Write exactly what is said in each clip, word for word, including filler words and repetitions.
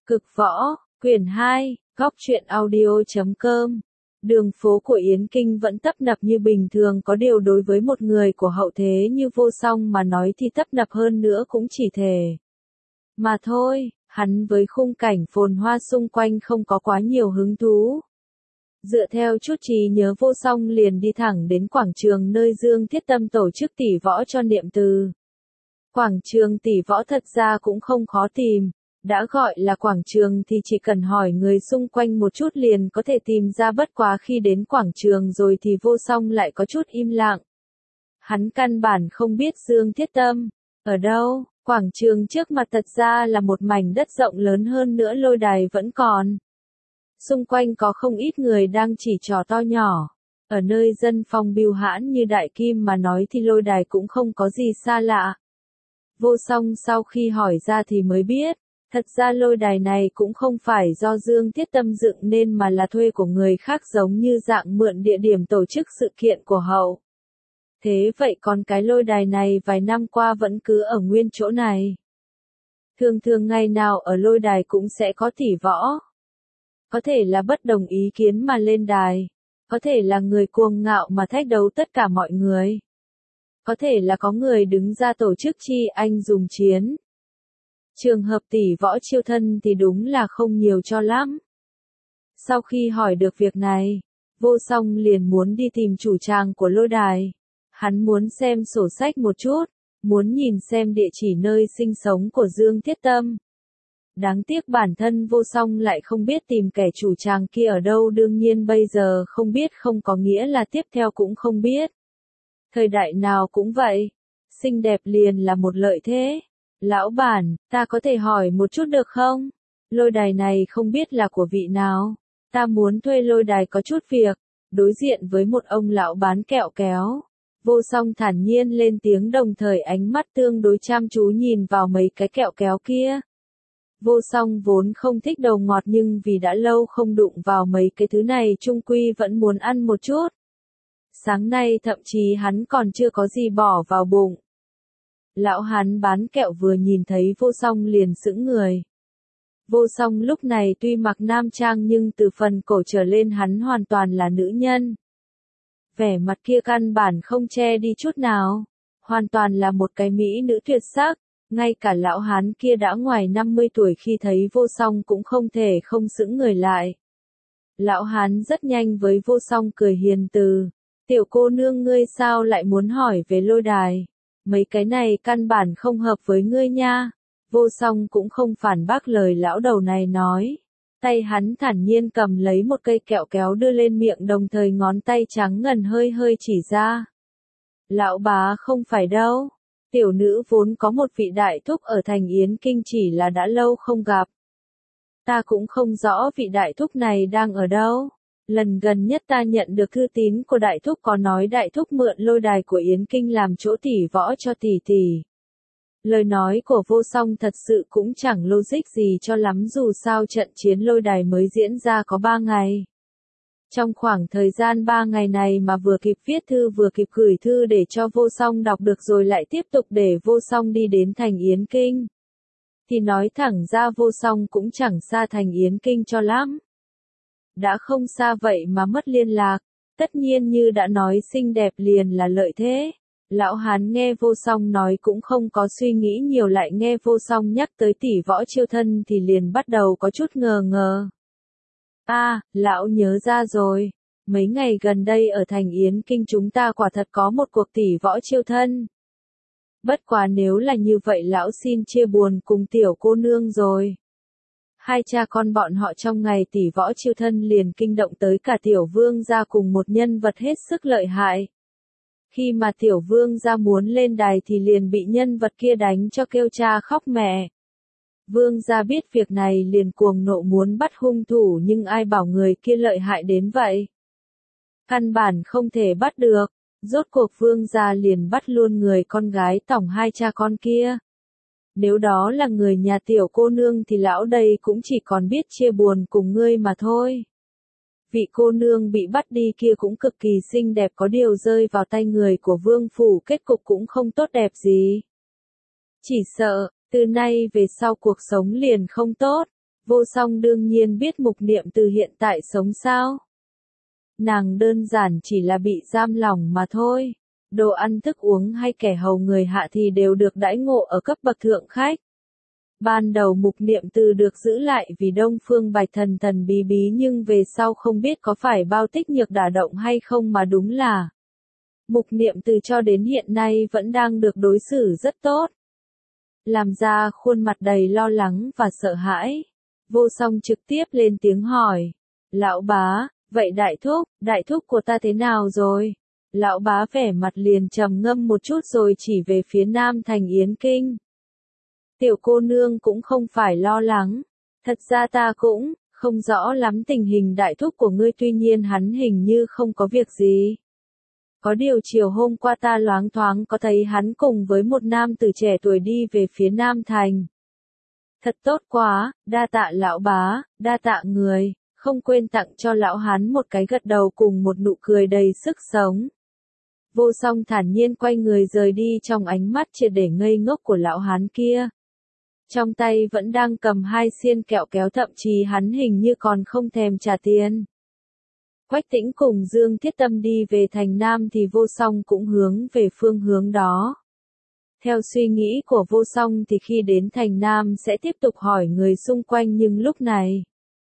Cực võ, quyển hai, góc truyện audio chấm com. Đường phố của Yến Kinh vẫn tấp nập như bình thường, có điều đối với một người của hậu thế như Vô Song mà nói thì tấp nập hơn nữa cũng chỉ thể mà thôi, hắn với khung cảnh phồn hoa xung quanh không có quá nhiều hứng thú. Dựa theo chút trí nhớ, Vô Song liền đi thẳng đến quảng trường nơi Dương Thiết Tâm tổ chức tỷ võ cho niệm từ. Quảng trường tỷ võ thật ra cũng không khó tìm. Đã gọi là quảng trường thì chỉ cần hỏi người xung quanh một chút liền có thể tìm ra, bất quá khi đến quảng trường rồi thì Vô Song lại có chút im lặng. Hắn căn bản không biết Dương Thiết Tâm ở đâu. Quảng trường trước mặt thật ra là một mảnh đất rộng lớn, hơn nữa lôi đài vẫn còn. Xung quanh có không ít người đang chỉ trò to nhỏ. Ở nơi dân phong bưu hãn như Đại Kim mà nói thì lôi đài cũng không có gì xa lạ. Vô Song sau khi hỏi ra thì mới biết. Thật ra lôi đài này cũng không phải do Dương Thiết Tâm dựng nên mà là thuê của người khác, giống như dạng mượn địa điểm tổ chức sự kiện của hậu. Thế vậy còn cái lôi đài này vài năm qua vẫn cứ ở nguyên chỗ này. Thường thường ngày nào ở lôi đài cũng sẽ có tỷ võ. Có thể là bất đồng ý kiến mà lên đài. Có thể là người cuồng ngạo mà thách đấu tất cả mọi người. Có thể là có người đứng ra tổ chức chi anh dùng chiến. Trường hợp tỷ võ chiêu thân thì đúng là không nhiều cho lắm. Sau khi hỏi được việc này, Vô Song liền muốn đi tìm chủ tràng của lôi đài. Hắn muốn xem sổ sách một chút, muốn nhìn xem địa chỉ nơi sinh sống của Dương Thiết Tâm. Đáng tiếc bản thân Vô Song lại không biết tìm kẻ chủ tràng kia ở đâu, đương nhiên bây giờ không biết không có nghĩa là tiếp theo cũng không biết. Thời đại nào cũng vậy, xinh đẹp liền là một lợi thế. Lão bản, ta có thể hỏi một chút được không? Lôi đài này không biết là của vị nào. Ta muốn thuê lôi đài có chút việc. Đối diện với một ông lão bán kẹo kéo, Vô Song thản nhiên lên tiếng, đồng thời ánh mắt tương đối chăm chú nhìn vào mấy cái kẹo kéo kia. Vô Song vốn không thích đầu ngọt, nhưng vì đã lâu không đụng vào mấy cái thứ này chung quy vẫn muốn ăn một chút. Sáng nay thậm chí hắn còn chưa có gì bỏ vào bụng. Lão hán bán kẹo vừa nhìn thấy Vô Song liền sững người. Vô Song lúc này tuy mặc nam trang nhưng từ phần cổ trở lên hắn hoàn toàn là nữ nhân. Vẻ mặt kia căn bản không che đi chút nào. Hoàn toàn là một cái mỹ nữ tuyệt sắc. Ngay cả lão hán kia đã ngoài năm mươi tuổi khi thấy Vô Song cũng không thể không sững người lại. Lão hán rất nhanh với Vô Song cười hiền từ. Tiểu cô nương, ngươi sao lại muốn hỏi về lôi đài? Mấy cái này căn bản không hợp với ngươi nha. Vô Song cũng không phản bác lời lão đầu này nói. Tay hắn thản nhiên cầm lấy một cây kẹo kéo đưa lên miệng, đồng thời ngón tay trắng ngần hơi hơi chỉ ra. Lão bá, không phải đâu. Tiểu nữ vốn có một vị đại thúc ở thành Yến Kinh, chỉ là đã lâu không gặp. Ta cũng không rõ vị đại thúc này đang ở đâu. Lần gần nhất ta nhận được thư tín của đại thúc có nói đại thúc mượn lôi đài của Yến Kinh làm chỗ tỷ võ cho tỷ tỷ. Lời nói của Vô Song thật sự cũng chẳng logic gì cho lắm, dù sao trận chiến lôi đài mới diễn ra có ba ngày. Trong khoảng thời gian ba ngày này mà vừa kịp viết thư vừa kịp gửi thư để cho Vô Song đọc được rồi lại tiếp tục để Vô Song đi đến thành Yến Kinh. Thì nói thẳng ra Vô Song cũng chẳng xa thành Yến Kinh cho lắm. Đã không xa vậy mà mất liên lạc, tất nhiên như đã nói xinh đẹp liền là lợi thế. Lão hán nghe Vô Song nói cũng không có suy nghĩ nhiều, lại nghe Vô Song nhắc tới tỷ võ chiêu thân thì liền bắt đầu có chút ngờ ngờ. A, à, lão nhớ ra rồi. Mấy ngày gần đây ở thành Yến Kinh chúng ta quả thật có một cuộc tỷ võ chiêu thân. Bất quá nếu là như vậy lão xin chia buồn cùng tiểu cô nương rồi. Hai cha con bọn họ trong ngày tỷ võ chiêu thân liền kinh động tới cả tiểu vương gia cùng một nhân vật hết sức lợi hại. Khi mà tiểu vương gia muốn lên đài thì liền bị nhân vật kia đánh cho kêu cha khóc mẹ. Vương gia biết việc này liền cuồng nộ muốn bắt hung thủ, nhưng ai bảo người kia lợi hại đến vậy. Căn bản không thể bắt được, rốt cuộc vương gia liền bắt luôn người con gái tổng hai cha con kia. Nếu đó là người nhà tiểu cô nương thì lão đây cũng chỉ còn biết chia buồn cùng ngươi mà thôi. Vị cô nương bị bắt đi kia cũng cực kỳ xinh đẹp, có điều rơi vào tay người của vương phủ kết cục cũng không tốt đẹp gì. Chỉ sợ, từ nay về sau cuộc sống liền không tốt. Vô song đương nhiên biết Mục Niệm Từ hiện tại sống sao. Nàng đơn giản chỉ là bị giam lỏng mà thôi. Đồ ăn thức uống hay kẻ hầu người hạ thì đều được đãi ngộ ở cấp bậc thượng khách. Ban đầu Mục Niệm Từ được giữ lại vì Đông Phương Bạch thần thần bí bí nhưng về sau không biết có phải bao tích nhược đả động hay không mà đúng là Mục Niệm Từ cho đến hiện nay vẫn đang được đối xử rất tốt. Làm ra khuôn mặt đầy lo lắng và sợ hãi. Vô song trực tiếp lên tiếng hỏi. Lão bá, vậy đại thúc, đại thúc của ta thế nào rồi? Lão bá vẻ mặt liền trầm ngâm một chút rồi chỉ về phía Nam thành Yến Kinh. Tiểu cô nương cũng không phải lo lắng. Thật ra ta cũng không rõ lắm tình hình đại thúc của ngươi, tuy nhiên hắn hình như không có việc gì. Có điều chiều hôm qua ta loáng thoáng có thấy hắn cùng với một nam tử trẻ tuổi đi về phía Nam thành. Thật tốt quá, đa tạ lão bá, đa tạ người, không quên tặng cho lão hắn một cái gật đầu cùng một nụ cười đầy sức sống. Vô song thản nhiên quay người rời đi trong ánh mắt triệt để ngây ngốc của lão hán kia. Trong tay vẫn đang cầm hai xiên kẹo kéo, thậm chí hắn hình như còn không thèm trả tiền. Quách Tĩnh cùng Dương Thiết Tâm đi về thành Nam thì Vô Song cũng hướng về phương hướng đó. Theo suy nghĩ của Vô Song thì khi đến thành Nam sẽ tiếp tục hỏi người xung quanh, nhưng lúc này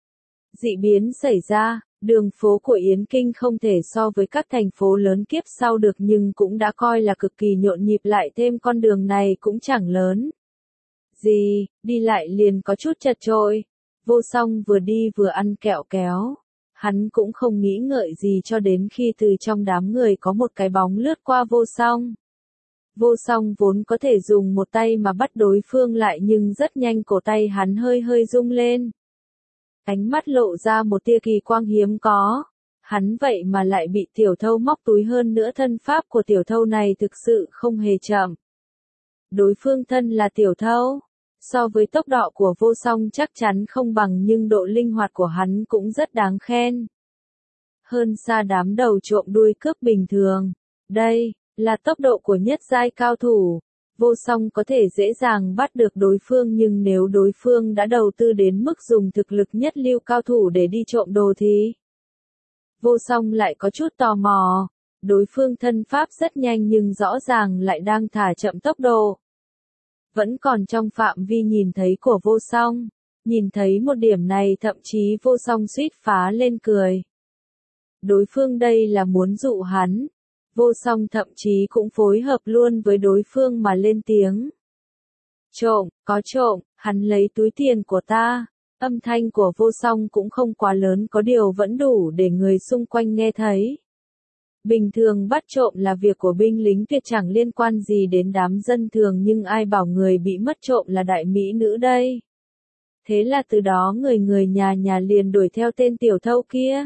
dị biến xảy ra, đường phố của Yến Kinh không thể so với các thành phố lớn kiếp sau được nhưng cũng đã coi là cực kỳ nhộn nhịp, lại thêm con đường này cũng chẳng lớn gì, đi lại liền có chút chật chội. Vô Song vừa đi vừa ăn kẹo kéo. Hắn cũng không nghĩ ngợi gì cho đến khi từ trong đám người có một cái bóng lướt qua Vô Song. Vô Song vốn có thể dùng một tay mà bắt đối phương lại nhưng rất nhanh cổ tay hắn hơi hơi rung lên. Ánh mắt lộ ra một tia kỳ quang hiếm có. Hắn vậy mà lại bị tiểu thâu móc túi, hơn nữa thân pháp của tiểu thâu này thực sự không hề chậm. Đối phương thân là tiểu thâu. So với tốc độ của Vô Song chắc chắn không bằng nhưng độ linh hoạt của hắn cũng rất đáng khen. Hơn xa đám đầu trộm đuôi cướp bình thường. Đây là tốc độ của nhất giai cao thủ. Vô Song có thể dễ dàng bắt được đối phương, nhưng nếu đối phương đã đầu tư đến mức dùng thực lực nhất lưu cao thủ để đi trộm đồ thì Vô Song lại có chút tò mò. Đối phương thân pháp rất nhanh nhưng rõ ràng lại đang thả chậm tốc độ. Vẫn còn trong phạm vi nhìn thấy của Vô Song. Nhìn thấy một điểm này thậm chí Vô Song suýt phá lên cười. Đối phương đây là muốn dụ hắn. Vô Song thậm chí cũng phối hợp luôn với đối phương mà lên tiếng. Trộm, có trộm, hắn lấy túi tiền của ta. Âm thanh của Vô Song cũng không quá lớn, có điều vẫn đủ để người xung quanh nghe thấy. Bình thường bắt trộm là việc của binh lính tuyệt, chẳng liên quan gì đến đám dân thường, nhưng ai bảo người bị mất trộm là đại mỹ nữ đây. Thế là từ đó người người nhà nhà liền đuổi theo tên tiểu thâu kia.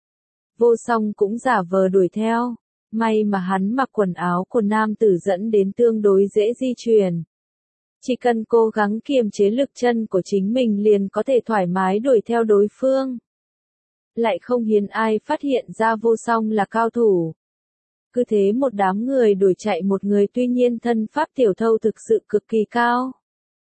Vô Song cũng giả vờ đuổi theo. May mà hắn mặc quần áo của nam tử dẫn đến tương đối dễ di chuyển. Chỉ cần cố gắng kiềm chế lực chân của chính mình liền có thể thoải mái đuổi theo đối phương. Lại không hiếm ai phát hiện ra Vô Song là cao thủ. Cứ thế một đám người đuổi chạy một người, tuy nhiên thân pháp tiểu thâu thực sự cực kỳ cao.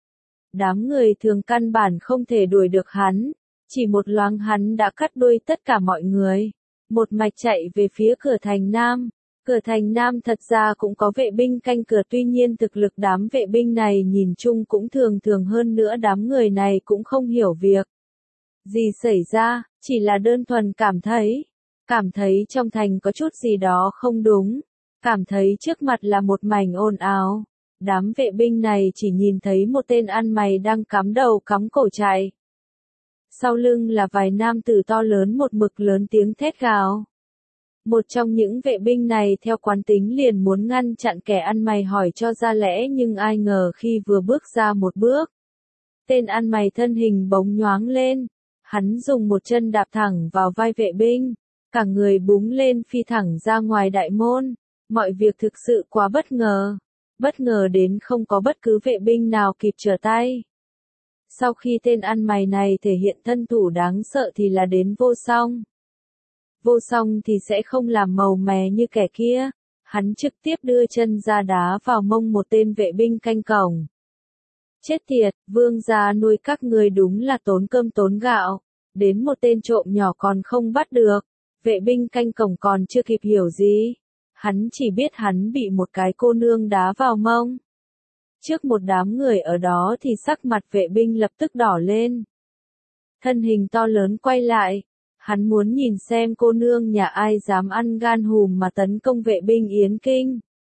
Đám người thường căn bản không thể đuổi được hắn. Chỉ một loáng hắn đã cắt đuôi tất cả mọi người. Một mạch chạy về phía cửa thành Nam. Cửa thành Nam thật ra cũng có vệ binh canh cửa, tuy nhiên thực lực đám vệ binh này nhìn chung cũng thường thường, hơn nữa đám người này cũng không hiểu việc gì xảy ra, chỉ là đơn thuần cảm thấy, cảm thấy trong thành có chút gì đó không đúng, cảm thấy trước mặt là một mảnh ồn ào. Đám vệ binh này chỉ nhìn thấy một tên ăn mày đang cắm đầu cắm cổ chạy. Sau lưng là vài nam tử to lớn một mực lớn tiếng thét gào. Một trong những vệ binh này theo quán tính liền muốn ngăn chặn kẻ ăn mày hỏi cho ra lẽ, nhưng ai ngờ khi vừa bước ra một bước, tên ăn mày thân hình bỗng nhoáng lên, hắn dùng một chân đạp thẳng vào vai vệ binh, cả người búng lên phi thẳng ra ngoài đại môn. Mọi việc thực sự quá bất ngờ, bất ngờ đến không có bất cứ vệ binh nào kịp trở tay. Sau khi tên ăn mày này thể hiện thân thủ đáng sợ thì là đến Vô Song. Vô Song thì sẽ không làm màu mè như kẻ kia, hắn trực tiếp đưa chân ra đá vào mông một tên vệ binh canh cổng. Chết tiệt, vương gia nuôi các ngươi đúng là tốn cơm tốn gạo, đến một tên trộm nhỏ còn không bắt được, vệ binh canh cổng còn chưa kịp hiểu gì. Hắn chỉ biết hắn bị một cái cô nương đá vào mông. Trước một đám người ở đó thì sắc mặt vệ binh lập tức đỏ lên. Thân hình to lớn quay lại, hắn muốn nhìn xem cô nương nhà ai dám ăn gan hùm mà tấn công vệ binh Yến Kinh.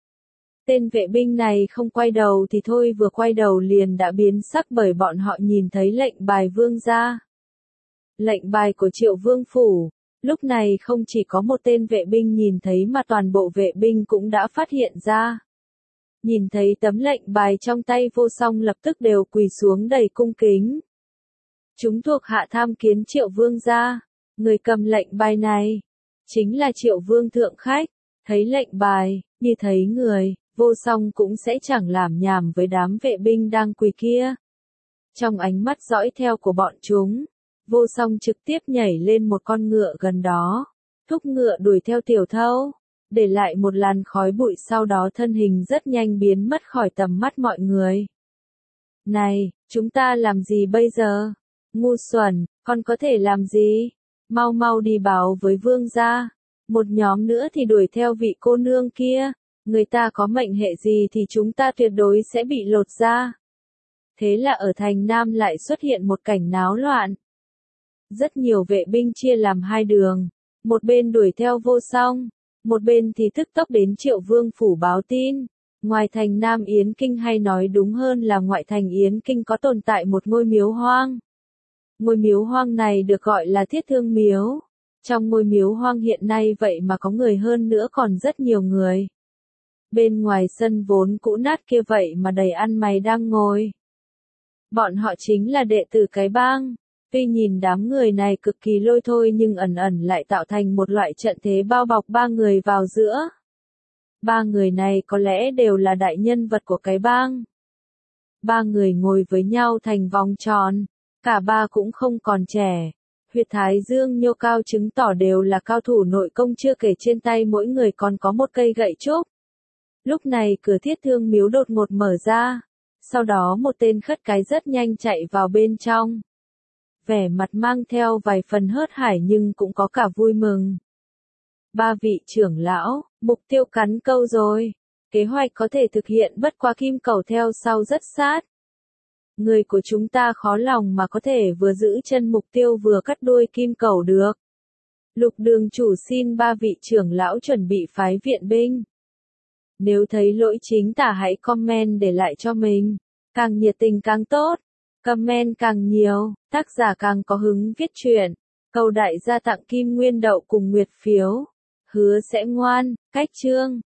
Tên vệ binh này không quay đầu thì thôi, vừa quay đầu liền đã biến sắc bởi bọn họ nhìn thấy lệnh bài vương gia. Lệnh bài của Triệu Vương Phủ, lúc này không chỉ có một tên vệ binh nhìn thấy mà toàn bộ vệ binh cũng đã phát hiện ra. Nhìn thấy tấm lệnh bài trong tay Vô Song lập tức đều quỳ xuống đầy cung kính. Chúng thuộc hạ tham kiến Triệu Vương gia, người cầm lệnh bài này chính là Triệu Vương thượng khách. Thấy lệnh bài, như thấy người, Vô Song cũng sẽ chẳng làm nhảm với đám vệ binh đang quỳ kia. Trong ánh mắt dõi theo của bọn chúng, Vô Song trực tiếp nhảy lên một con ngựa gần đó, thúc ngựa đuổi theo Tiểu Thâu, để lại một làn khói bụi, sau đó thân hình rất nhanh biến mất khỏi tầm mắt mọi người. Này, chúng ta làm gì bây giờ? Ngu xuẩn, con có thể làm gì? Mau mau đi báo với vương gia. Một nhóm nữa thì đuổi theo vị cô nương kia. Người ta có mệnh hệ gì thì chúng ta tuyệt đối sẽ bị lột ra. Thế là ở thành Nam lại xuất hiện một cảnh náo loạn. Rất nhiều vệ binh chia làm hai đường. Một bên đuổi theo Vô Song, một bên thì tức tốc đến Triệu Vương Phủ báo tin. Ngoài thành Nam Yến Kinh, hay nói đúng hơn là ngoại thành Yến Kinh, có tồn tại một ngôi miếu hoang. Ngôi miếu hoang này được gọi là Thiết Thương Miếu. Trong ngôi miếu hoang hiện nay vậy mà có người, hơn nữa còn rất nhiều người. Bên ngoài sân vốn cũ nát kia vậy mà đầy ăn mày đang ngồi. Bọn họ chính là đệ tử cái bang. Tuy nhìn đám người này cực kỳ lôi thôi nhưng ẩn ẩn lại tạo thành một loại trận thế bao bọc ba người vào giữa. Ba người này có lẽ đều là đại nhân vật của cái bang. Ba người ngồi với nhau thành vòng tròn. Cả ba cũng không còn trẻ. Huyệt thái dương nhô cao chứng tỏ đều là cao thủ nội công, chưa kể trên tay mỗi người còn có một cây gậy trúc. Lúc này cửa Thiết Thương Miếu đột ngột mở ra. Sau đó một tên khất cái rất nhanh chạy vào bên trong. Vẻ mặt mang theo vài phần hớt hải nhưng cũng có cả vui mừng. Ba vị trưởng lão, mục tiêu cắn câu rồi. Kế hoạch có thể thực hiện, bất quá kim cẩu theo sau rất sát. Người của chúng ta khó lòng mà có thể vừa giữ chân mục tiêu vừa cắt đuôi kim cẩu được. Lục đường chủ xin ba vị trưởng lão chuẩn bị phái viện binh. Nếu thấy lỗi chính tả hãy comment để lại cho mình. Càng nhiệt tình càng tốt. Comment càng nhiều, tác giả càng có hứng viết truyện. Cầu đại gia tặng kim nguyên đậu cùng nguyệt phiếu. Hứa sẽ ngoan, cách chương.